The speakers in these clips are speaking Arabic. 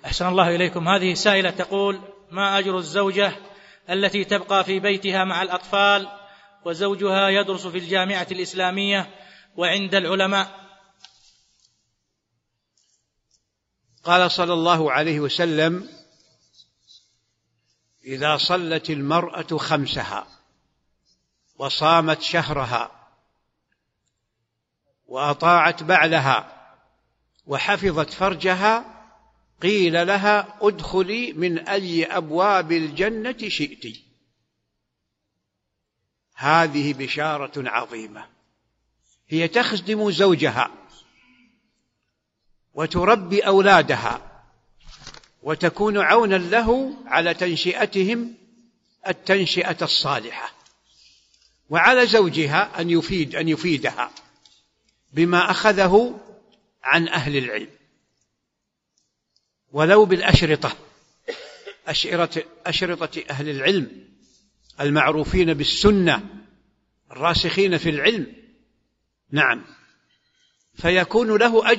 أحسن الله إليكم. هذه سائلة تقول: ما أجر الزوجة التي تبقى في بيتها مع الأطفال وزوجها يدرس في الجامعة الإسلامية وعند العلماء؟ قال صلى الله عليه وسلم: إذا صلت المرأة خمسها وصامت شهرها وأطاعت بعلها وحفظت فرجها قيل لها: ادخلي من أي أبواب الجنة شئت. هذه بشارة عظيمة. هي تخدم زوجها وتربي أولادها وتكون عونا له على تنشئتهم التنشئة الصالحة، وعلى زوجها أن يفيدها بما أخذه عن أهل العلم، ولو بالأشرطة، أشرطة أهل العلم المعروفين بالسنة الراسخين في العلم. نعم، فيكون له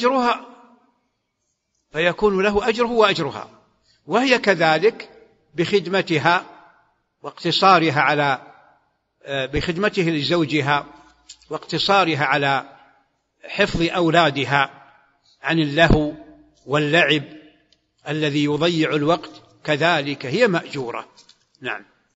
أجره وأجرها، وهي كذلك بخدمتها واقتصارها بخدمته لزوجها واقتصارها على حفظ أولادها عن اللهو واللعب الذي يضيع الوقت، كذلك هي مأجورة. نعم.